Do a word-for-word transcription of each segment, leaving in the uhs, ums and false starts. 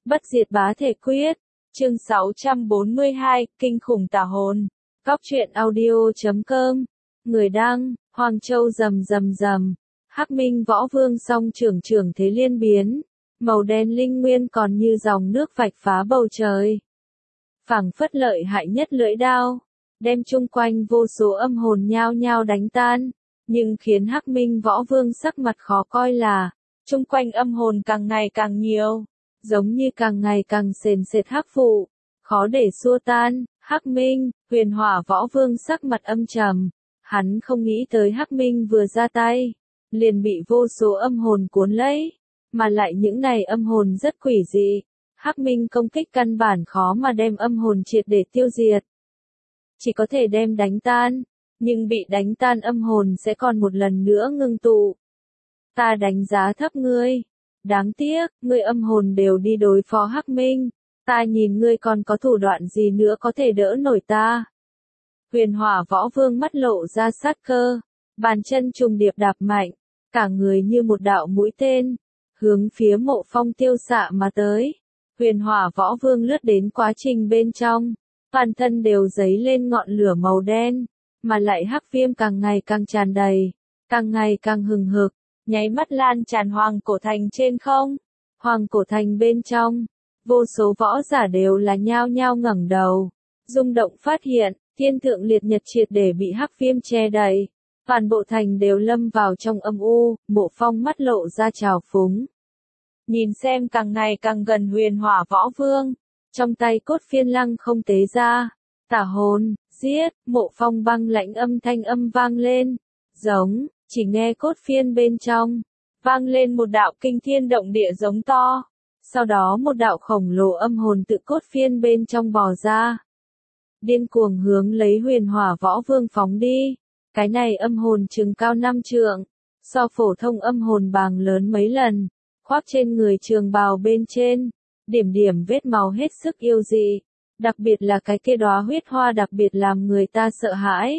Bất diệt bá thể quyết. Chương sáu trăm bốn mươi hai, kinh khủng tà hồn. Góc truyện audio chấm com. Người đăng, Hoàng Châu rầm rầm rầm. Hắc Minh Võ Vương song trưởng trưởng thế liên biến. Màu đen linh nguyên còn như dòng nước vạch phá bầu trời. Phảng phất lợi hại nhất lưỡi đao. Đem chung quanh vô số âm hồn nhao nhao đánh tan. Nhưng khiến Hắc Minh Võ Vương sắc mặt khó coi là, chung quanh âm hồn càng ngày càng nhiều. Giống như càng ngày càng sền sệt hắc vụ, khó để xua tan. Hắc Minh, Huyền Hỏa Võ Vương sắc mặt âm trầm, hắn không nghĩ tới Hắc Minh vừa ra tay, liền bị vô số âm hồn cuốn lấy, mà lại những này âm hồn rất quỷ dị. Hắc Minh công kích căn bản khó mà đem âm hồn triệt để tiêu diệt, chỉ có thể đem đánh tan, nhưng bị đánh tan âm hồn sẽ còn một lần nữa ngưng tụ. Ta đánh giá thấp ngươi. Đáng tiếc, ngươi âm hồn đều đi đối phó Hắc Minh, ta nhìn ngươi còn có thủ đoạn gì nữa có thể đỡ nổi ta. Huyền Hỏa Võ Vương mắt lộ ra sát cơ, bàn chân trùng điệp đạp mạnh, cả người như một đạo mũi tên, hướng phía Mộ Phong tiêu xạ mà tới. Huyền Hỏa Võ Vương lướt đến quá trình bên trong, toàn thân đều dấy lên ngọn lửa màu đen, mà lại hắc viêm càng ngày càng tràn đầy, càng ngày càng hừng hực. Nháy mắt lan tràn Hoàng Cổ Thành trên không. Hoàng Cổ Thành bên trong, vô số võ giả đều là nhao nhao ngẩng đầu, rung động phát hiện, thiên thượng liệt nhật triệt để bị hắc viêm che đậy. Toàn bộ thành đều lâm vào trong âm u. Mộ Phong mắt lộ ra trào phúng. Nhìn xem càng ngày càng gần Huyền Hỏa Võ Vương, trong tay cốt phiên lăng không tế ra. Tà hồn, giết. Mộ Phong băng lãnh âm thanh âm vang lên, giống. Chỉ nghe cốt phiên bên trong, vang lên một đạo kinh thiên động địa giống to. Sau đó một đạo khổng lồ âm hồn tự cốt phiên bên trong bò ra. Điên cuồng hướng lấy Huyền Hỏa Võ Vương phóng đi. Cái này âm hồn chừng cao năm trượng, so phổ thông âm hồn bàng lớn mấy lần, khoác trên người trường bào bên trên, điểm điểm vết máu hết sức yêu dị. Đặc biệt là cái kia đóa huyết hoa đặc biệt làm người ta sợ hãi.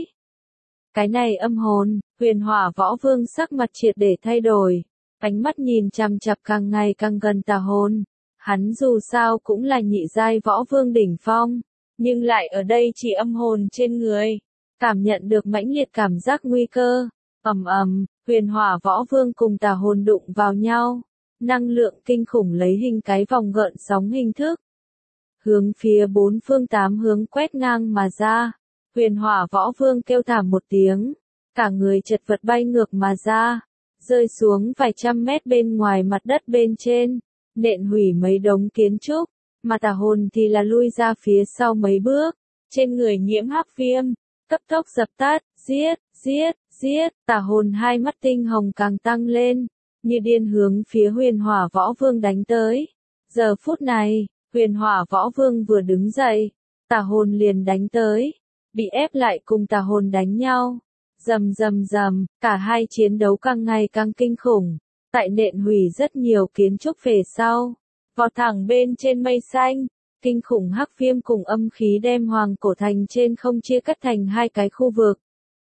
Cái này âm hồn, Huyền Hỏa Võ Vương sắc mặt triệt để thay đổi, ánh mắt nhìn chằm chằm càng ngày càng gần tà hồn. Hắn dù sao cũng là nhị giai võ vương đỉnh phong, nhưng lại ở đây chỉ âm hồn trên người, cảm nhận được mãnh liệt cảm giác nguy cơ. Ầm ầm, Huyền Hỏa Võ Vương cùng tà hồn đụng vào nhau, năng lượng kinh khủng lấy hình cái vòng gợn sóng hình thức, hướng phía bốn phương tám hướng quét ngang mà ra. Huyền Hỏa Võ Vương kêu thảm một tiếng, cả người chật vật bay ngược mà ra, rơi xuống vài trăm mét bên ngoài mặt đất bên trên, nện hủy mấy đống kiến trúc, mà tà hồn thì là lui ra phía sau mấy bước, trên người nhiễm hắc viêm, cấp tốc dập tắt, giết, giết, giết. Tà hồn hai mắt tinh hồng càng tăng lên, như điên hướng phía Huyền Hỏa Võ Vương đánh tới. Giờ phút này, Huyền Hỏa Võ Vương vừa đứng dậy, tà hồn liền đánh tới. Bị ép lại cùng tà hồn đánh nhau. Rầm rầm rầm, cả hai chiến đấu càng ngày càng kinh khủng. Tại nện hủy rất nhiều kiến trúc về sau, vọt thẳng bên trên mây xanh, kinh khủng hắc viêm cùng âm khí đem Hoàng Cổ Thành trên không chia cắt thành hai cái khu vực.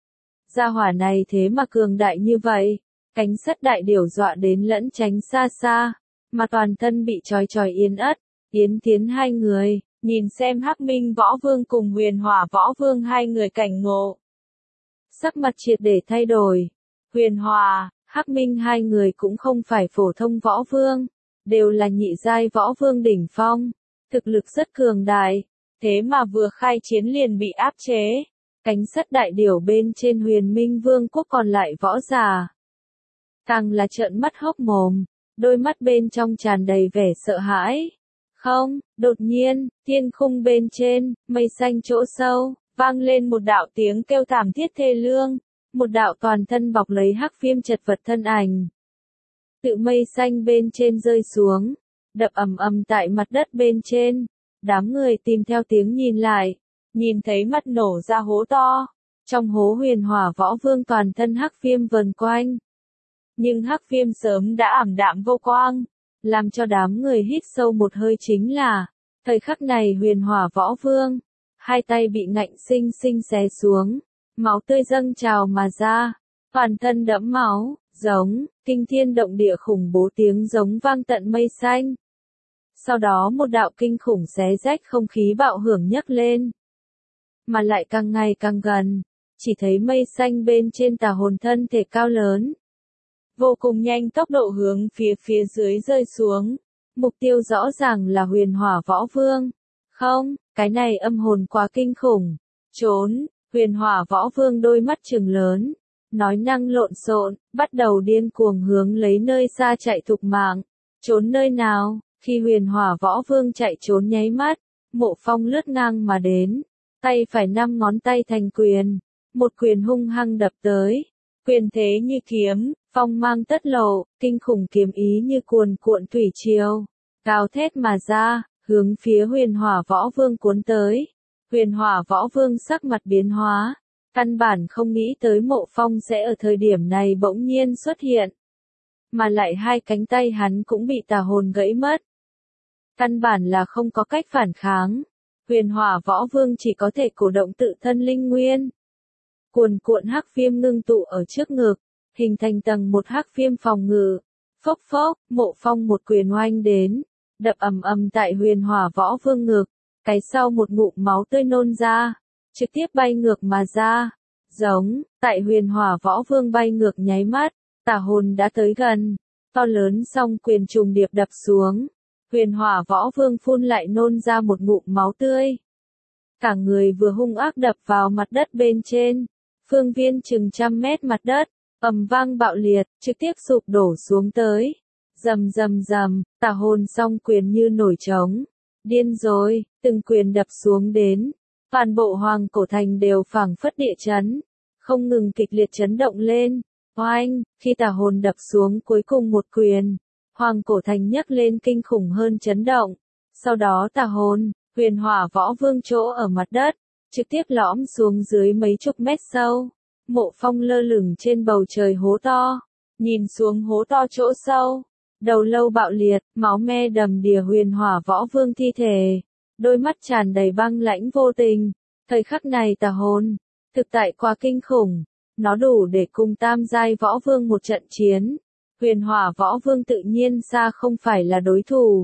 Gia hỏa này thế mà cường đại như vậy, cánh sắt đại điểu dọa đến lẫn tránh xa xa, mà toàn thân bị trói trói Yên Ất, Yến Tiến hai người. Nhìn xem Hắc Minh Võ Vương cùng Huyền Hỏa Võ Vương hai người cảnh ngộ, sắc mặt triệt để thay đổi. Huyền Hỏa, Hắc Minh hai người cũng không phải phổ thông võ vương, đều là nhị giai võ vương đỉnh phong, thực lực rất cường đại, thế mà vừa khai chiến liền bị áp chế. Cánh sắt đại điểu bên trên Huyền Minh Vương quốc còn lại võ giả, càng là trợn mắt hốc mồm, đôi mắt bên trong tràn đầy vẻ sợ hãi. Không, đột nhiên, thiên khung bên trên, mây xanh chỗ sâu, vang lên một đạo tiếng kêu thảm thiết thê lương, một đạo toàn thân bọc lấy hắc viêm chật vật thân ảnh. Tự mây xanh bên trên rơi xuống, đập ầm ầm tại mặt đất bên trên, đám người tìm theo tiếng nhìn lại, nhìn thấy mặt nổ ra hố to, trong hố Huyền Hỏa Võ Vương toàn thân hắc viêm vần quanh. Nhưng hắc viêm sớm đã ảm đạm vô quang. Làm cho đám người hít sâu một hơi chính là, thời khắc này Huyền Hỏa Võ Vương, hai tay bị ngạnh sinh sinh xé xuống, máu tươi dâng trào mà ra, toàn thân đẫm máu, giống, kinh thiên động địa khủng bố tiếng giống vang tận mây xanh. Sau đó một đạo kinh khủng xé rách không khí bạo hưởng nhấc lên. Mà lại càng ngày càng gần, chỉ thấy mây xanh bên trên tà hồn thân thể cao lớn. Vô cùng nhanh tốc độ hướng phía phía dưới rơi xuống. Mục tiêu rõ ràng là Huyền Hỏa Võ Vương. Không, cái này âm hồn quá kinh khủng. Trốn, Huyền Hỏa Võ Vương đôi mắt trừng lớn. Nói năng lộn xộn, bắt đầu điên cuồng hướng lấy nơi xa chạy thục mạng. Trốn nơi nào? Khi Huyền Hỏa Võ Vương chạy trốn nháy mắt, Mộ Phong lướt ngang mà đến, tay phải năm ngón tay thành quyền, một quyền hung hăng đập tới, quyền thế như kiếm, phong mang tất lộ, kinh khủng kiếm ý như cuồn cuộn thủy triều, gào thét mà ra, hướng phía Huyền Hỏa Võ Vương cuốn tới. Huyền Hỏa Võ Vương sắc mặt biến hóa, căn bản không nghĩ tới Mộ Phong sẽ ở thời điểm này bỗng nhiên xuất hiện, mà lại hai cánh tay hắn cũng bị tà hồn gãy mất. Căn bản là không có cách phản kháng. Huyền Hỏa Võ Vương chỉ có thể cổ động tự thân linh nguyên. Cuồn cuộn hắc viêm ngưng tụ ở trước ngực, hình thành tầng một hắc viêm phòng ngự. Phốc phốc, Mộ Phong một quyền oanh đến, đập ầm ầm tại Huyền Hỏa Võ Vương ngực, cái sau một ngụm máu tươi nôn ra, trực tiếp bay ngược mà ra. Giống, tại Huyền Hỏa Võ Vương bay ngược nháy mắt, tà hồn đã tới gần, to lớn song quyền trùng điệp đập xuống. Huyền Hỏa Võ Vương phun lại nôn ra một ngụm máu tươi. Cả người vừa hung ác đập vào mặt đất bên trên, phương viên chừng trăm mét mặt đất, ầm vang bạo liệt, trực tiếp sụp đổ xuống tới. Rầm rầm rầm, tà hồn song quyền như nổi trống. Điên rồi, từng quyền đập xuống đến. Toàn bộ Hoàng Cổ Thành đều phảng phất địa chấn, không ngừng kịch liệt chấn động lên. Oanh, khi tà hồn đập xuống cuối cùng một quyền, Hoàng Cổ Thành nhấc lên kinh khủng hơn chấn động. Sau đó tà hồn, Huyền Hỏa Võ Vương chỗ ở mặt đất, trực tiếp lõm xuống dưới mấy chục mét sâu. Mộ Phong lơ lửng trên bầu trời hố to, nhìn xuống hố to chỗ sâu, đầu lâu bạo liệt, máu me đầm đìa Huyền Hỏa Võ Vương thi thể, đôi mắt tràn đầy băng lãnh vô tình. Thời khắc này tà hồn, thực tại quá kinh khủng, nó đủ để cùng tam giai võ vương một trận chiến. Huyền Hỏa Võ Vương tự nhiên xa không phải là đối thủ.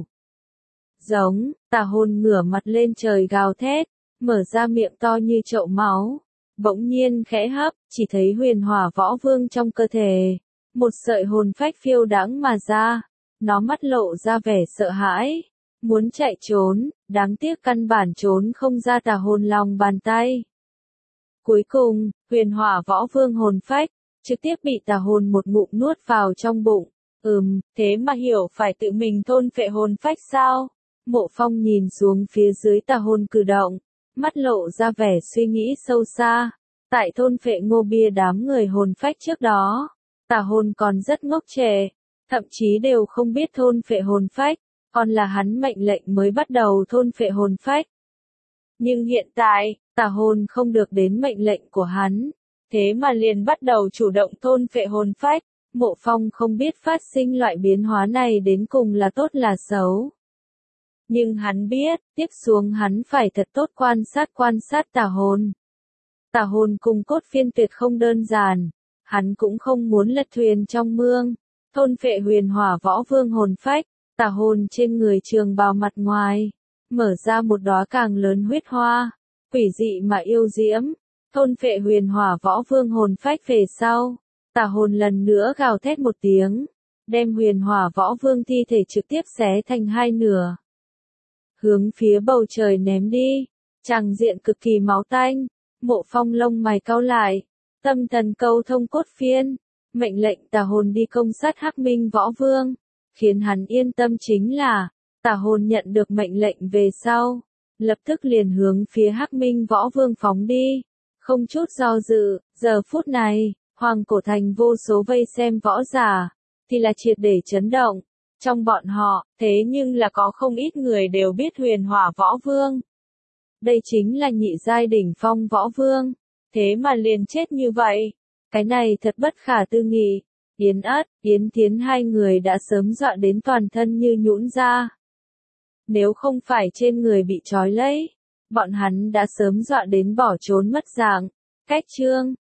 Giống, tà hồn ngửa mặt lên trời gào thét, mở ra miệng to như chậu máu. Bỗng nhiên khẽ hấp, chỉ thấy Huyền Hỏa Võ Vương trong cơ thể, một sợi hồn phách phiêu đãng mà ra. Nó mắt lộ ra vẻ sợ hãi, muốn chạy trốn, đáng tiếc căn bản trốn không ra tà hồn lòng bàn tay. Cuối cùng, Huyền Hỏa Võ Vương hồn phách trực tiếp bị tà hồn một ngụm nuốt vào trong bụng. Ừm, thế mà hiểu phải tự mình thôn phệ hồn phách sao? Mộ Phong nhìn xuống phía dưới tà hồn cử động, mắt lộ ra vẻ suy nghĩ sâu xa. Tại thôn phệ Ngô Bia đám người hồn phách trước đó, tà hồn còn rất ngốc trẻ, thậm chí đều không biết thôn phệ hồn phách, còn là hắn mệnh lệnh mới bắt đầu thôn phệ hồn phách. Nhưng hiện tại, tà hồn không được đến mệnh lệnh của hắn, thế mà liền bắt đầu chủ động thôn phệ hồn phách. Mộ Phong không biết phát sinh loại biến hóa này đến cùng là tốt là xấu. Nhưng hắn biết, tiếp xuống hắn phải thật tốt quan sát quan sát tà hồn. Tà hồn cùng cốt phiên tuyệt không đơn giản, hắn cũng không muốn lật thuyền trong mương. Thôn phệ Huyền Hỏa Võ Vương hồn phách, tà hồn trên người trường bào mặt ngoài, mở ra một đóa càng lớn huyết hoa, quỷ dị mà yêu diễm. Thôn phệ Huyền Hỏa Võ Vương hồn phách về sau, tà hồn lần nữa gào thét một tiếng, đem Huyền Hỏa Võ Vương thi thể trực tiếp xé thành hai nửa, hướng phía bầu trời ném đi. Tràng diện cực kỳ máu tanh. Mộ Phong lông mày cau lại, tâm thần câu thông cốt phiên, mệnh lệnh tà hồn đi công sát Hắc Minh Võ Vương. Khiến hắn yên tâm chính là, tà hồn nhận được mệnh lệnh về sau, lập tức liền hướng phía Hắc Minh Võ Vương phóng đi. Không chút do dự, giờ phút này, Hoàng Cổ Thành vô số vây xem võ giả, thì là triệt để chấn động. Trong bọn họ, thế nhưng là có không ít người đều biết Huyền Hỏa Võ Vương. Đây chính là nhị giai đỉnh phong võ vương, thế mà liền chết như vậy. Cái này thật bất khả tư nghị. Yến Ất, Yến Thiến hai người đã sớm dọa đến toàn thân như nhũn ra. Nếu không phải trên người bị trói lấy, bọn hắn đã sớm dọa đến bỏ trốn mất dạng. Cách chương